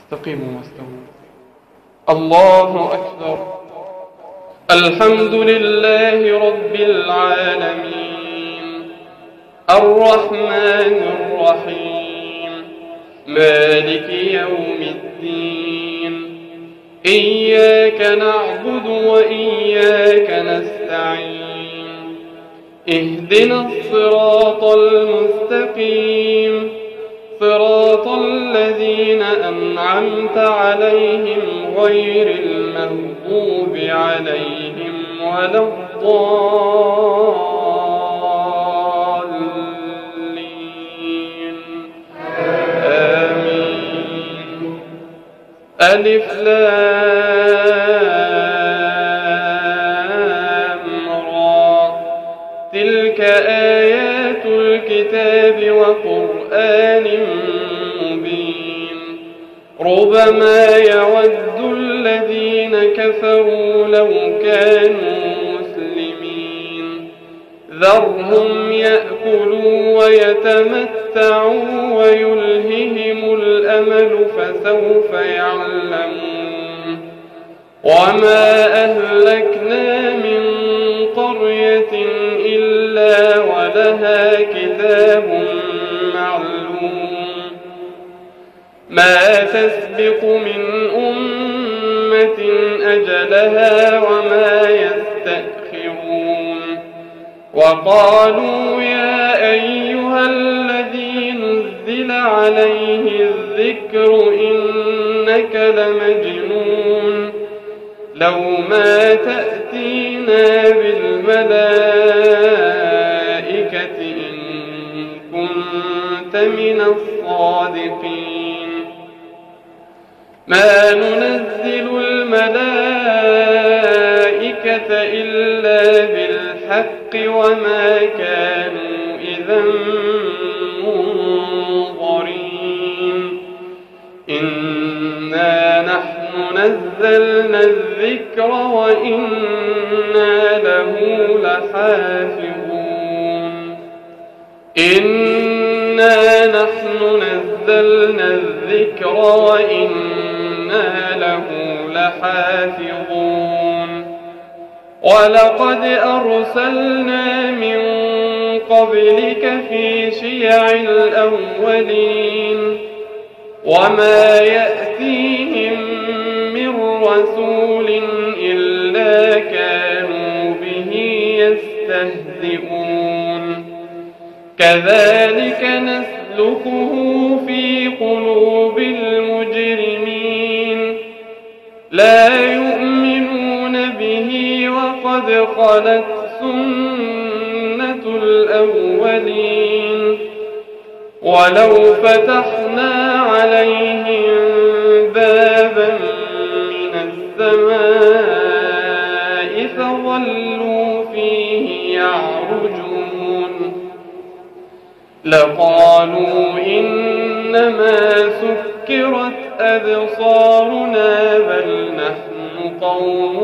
استقيموا واستووا. الله أكبر. الحمد لله رب العالمين، الرحمن الرحيم، مالك يوم الدين. إياك نعبد وإياك نستعين. اهدنا الصراط المستقيم، صراط الذين أنعمت عليهم غير المغضوب عليهم ولا الضالين. آمين. ألف لام را. تلك آيات الكتاب وقرآن مبين. ربما يود الذين كفروا لو كانوا مسلمين. ذرهم يأكلوا ويتمتعوا ويلههم الأمل فسوف يعلمون. وما أهلكنا من قرية إلا ولها كتاب معلوم. ما تسبق من أمة أجلها وما يستأخرون. وقالوا يا أيها الذي نزل عليه الذكر إنك لمجنون. لو ما تأتينا بالملائكة إن كنت من الصادقين. ما ننزل الملائكة إلا بالحق وما كانوا إذا منظرين. إنا نحن نزلنا الذكر وإنا له لحافظون. إنا نحن نزلنا الذكر وإنا له لحافظون. ولقد أرسلنا من قبلك في شيع الأولين. وما يأتيهم من رسول إلا كانوا به يستهزئون. كذلك نسلكه في قلوب المجرمين. لا يؤمنون به وقد خلت سنة الأولين. ولو فتحنا عليهم بابا من السماء فظلوا فيه يعرجون لقالوا إنما سكرت أبصارنا بل نحن قوم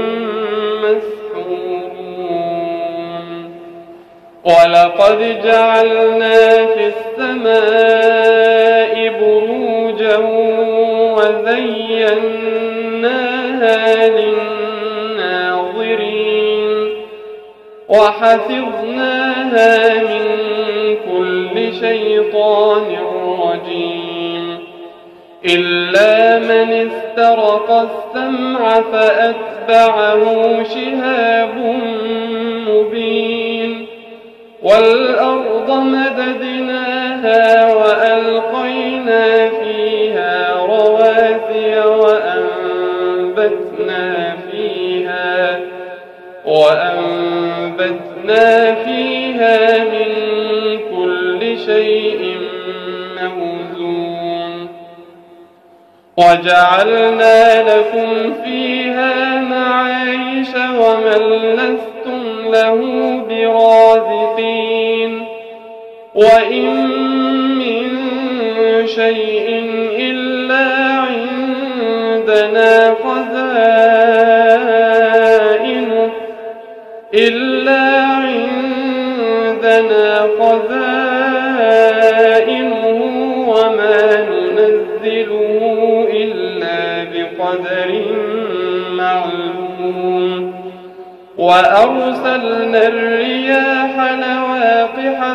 مسحورون. ولقد جعلنا في السماء بروجا وزيناها للناظرين وحفظناها من كل شيطان رجيم إلا من استرق السمع فأتبعه شهاب مبين. والأرض مددناها وألقينا فيها رواسي وأنبتنا فيها من كل شيء موزون. وجعلنا لكم فيها معايش ومن لستم له برازقين. وإن من شيء إلا عندنا خزائنه وما ننزله بقدر معلوم وأرسلنا الرياح لواقح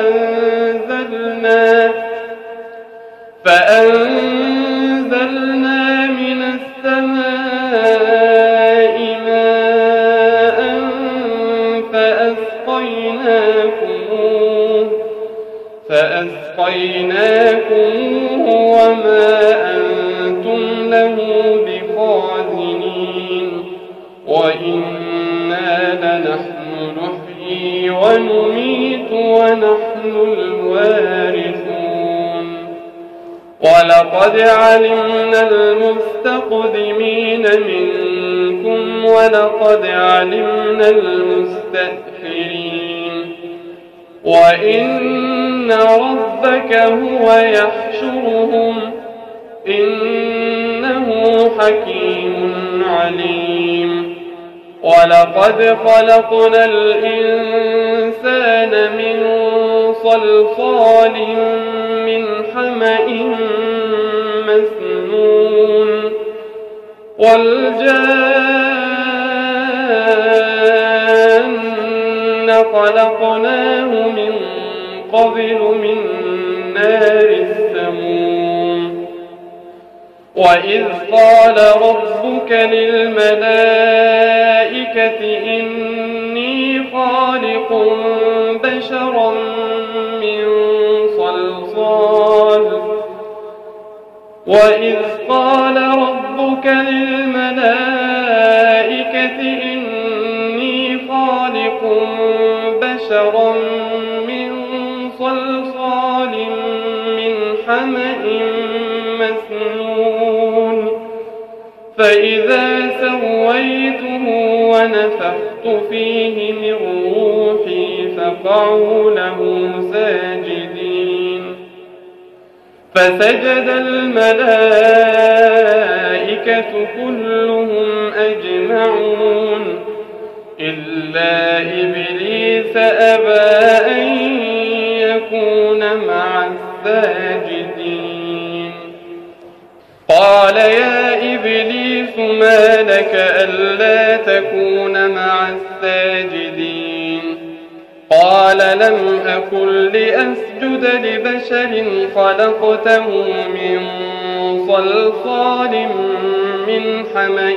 فأنزلنا من السماء ماء فأسقيناكموه وما أنتم له بخازنين وإنا لنحن نحيي ونميت ونحن الوارثون ولقد علمنا المستقدمين منكم ولقد علمنا المستأخرين وإن ربك هو يحشرهم إنه حكيم عليم ولقد خلقنا الإنسان من صلصال من حمأ مسنون والجان خلقناه من قبل من نار السموم وإذ قال ربك للملائكة إني خالق بشرا من صلصال وإذ قال ربك للملائكة إني خالق بشرا من صلصال من حمأ مسنون فإذا سويته ونفخت فيه من روحي فقعوا له ساجدين فسجد الملائكة كلهم أجمعون إلا إبليس أبى أن يكون مع الساجدين قال يا إبليس ما لك ألا تكون مع الساجدين قال لم أكن لأسجد لبشر خلقته من صلصال من حمأ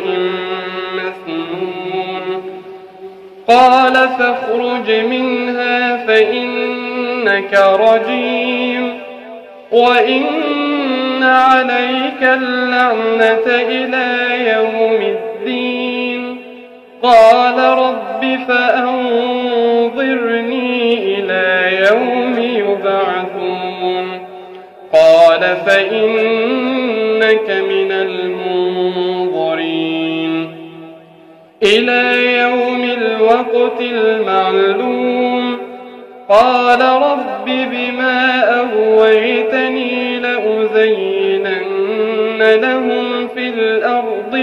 مسنون قال فاخرج منها فإنك رجيم وإن عليك اللعنة إلى يوم الدين قال رب فأنظرني إلى يوم يبعثون قال فإنك من المنظرين إلى يوم الوقت المعلوم قال رب بما أغويتني لأزينن لهم في الأرض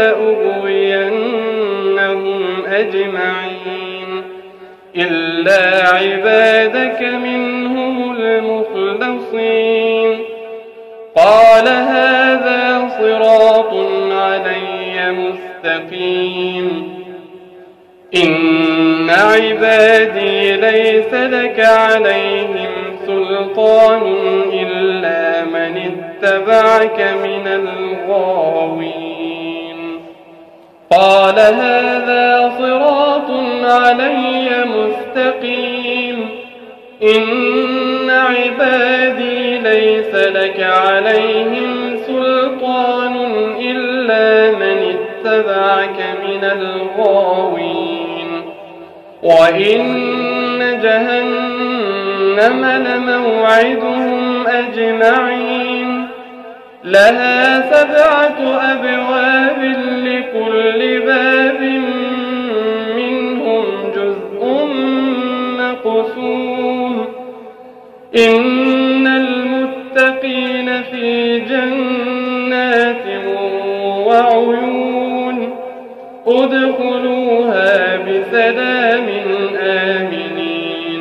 ولأغوينهم أجمعين إلا عبادك منهم المخلصين قال هذا صراط علي مستقيم إن عبادي ليس لك عليهم سلطان إلا من اتبعك من الغاوين قال هذا صراط علي مستقيم إن عبادي ليس لك عليهم سلطان إلا من اتبعك من الغاوين وإن جهنم لموعدهم أجمعين لها 7 أبواب لكل باب منهم جزء مقسوم إن المتقين في جنات وعيون ادخلوها بسلام آمنين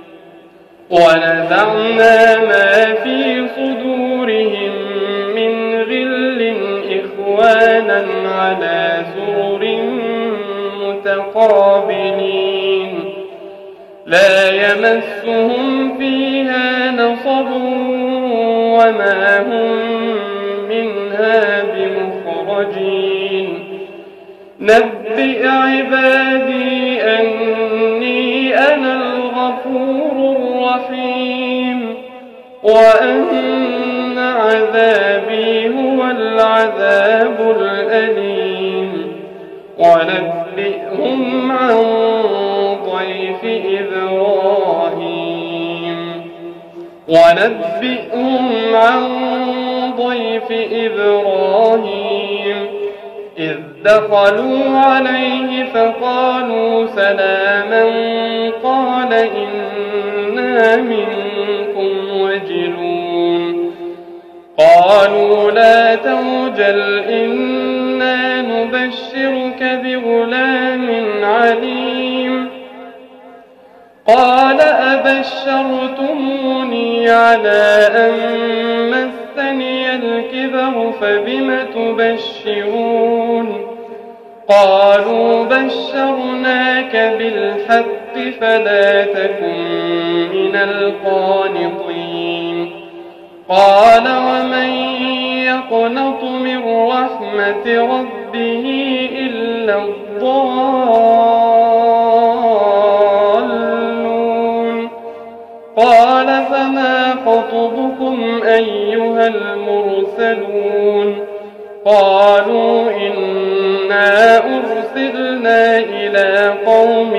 ونزعنا ما في صدورهم من غل إخوانا أكوانا على سرر متقابلين لا يمسهم فيها نصب وما هم منها بمخرجين نبئ عبادي أني أنا الغفور الرحيم وأن عذابي هو العذاب الأليم ونبئهم عن ضيف إبراهيم إذ دخلوا عليه فقالوا سلاما قال إنا منكم وجلون قالوا لا توجل إنا نبشرك بغلام عليم قال أبشرتموني على أن مسني الكبر فبم تبشرون قالوا بشرناك بالحق فلا تكن من القانطين قال ومن يقنط من رحمة ربه إلا الضالون قال فما خطبكم أيها المرسلون قالوا إنا أرسلنا إلى قوم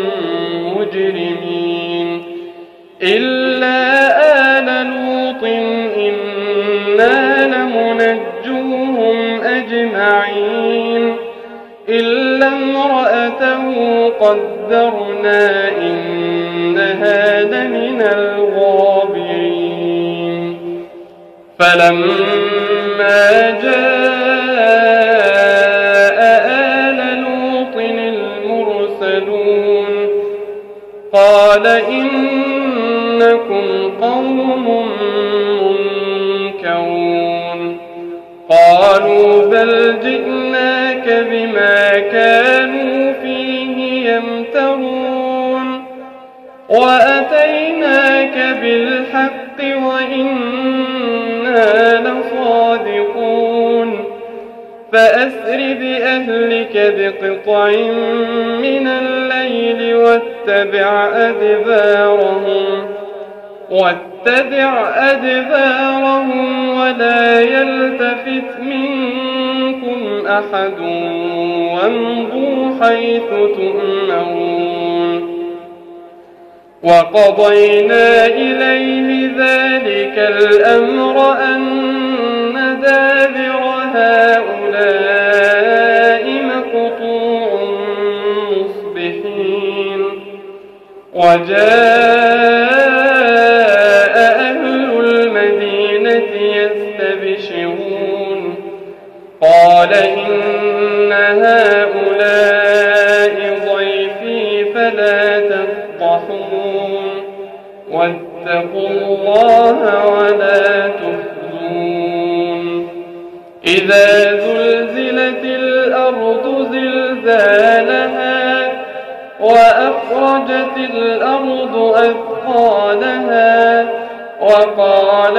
مجرمين إلا آل لوط إنا لمنجوهم أجمعين إلا امرأته قدرنا إنها لمن الغابرين فلما جاء آل لوط المرسلون قال إنكم قوم منكرون قالوا بل جئناك بما كانوا فيه يمترون وأتيناك بالحق وإنا لصادقون فأسر بأهلك بقطع من الليل واتبع أدبارهم ولا يلتفت منكم أحد وامضوا حيث تؤمرون وقضينا إليه ذلك الأمر أن دابر هؤلاء مقطوع مصبحين وجاء أهل المدينة يستبشرون قال إن هؤلاء ضيفي فلا تفضحون واتقوا الله ولا تخزون إذا زلزلت الأرض زلزالها وأخرجت الأرض أثقالها وقال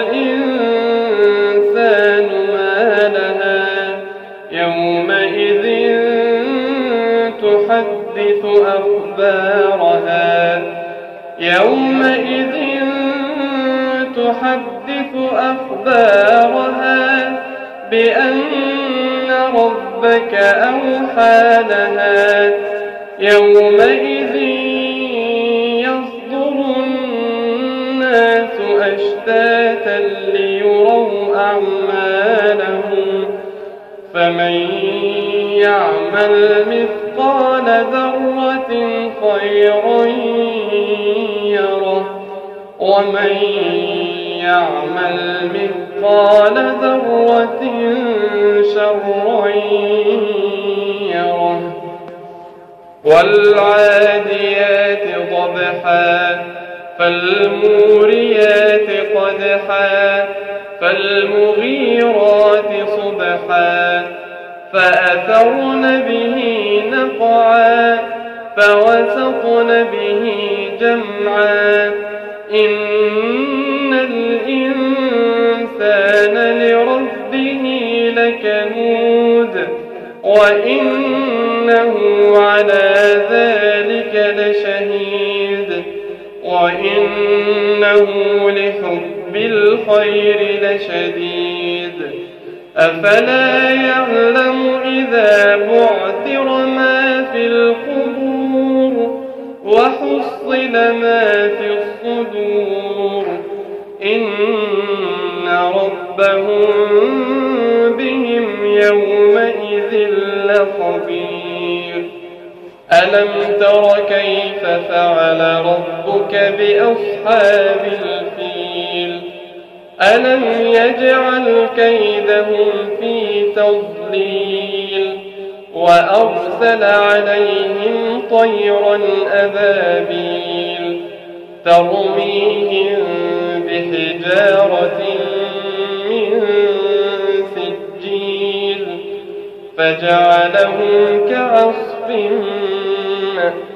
الإنسان ما لها يومئذ تحدث أخبارها بأن ربك أوحى لها يومئذ يصدر الناس أشتاتا ليروا أعمالهم فمن يعمل مثقال ذرة خيرا يره ومن يعمل مثقال ذرة شرا يره والعاديات ضبحا فالموريات قدحا فالمغيرات صبحا فأثرن به نقعا فوسطن به جمعا إن الإنسان لربه لكنود وإنه على ذلك لشهيد وإنه لحب الخير لشديد أفلا يعلم إذا بعثر ما في القبور وحصل ما في الصدور إن ربهم بهم يومئذ لخبير ألم تر كيف فعل ربك بأصحاب الفيل ألم يجعل كيدهم في تضليل وأرسل عليهم طيرا أبابيل ترميهم بحجارة من سجيل فجعلهم كعصف مأكول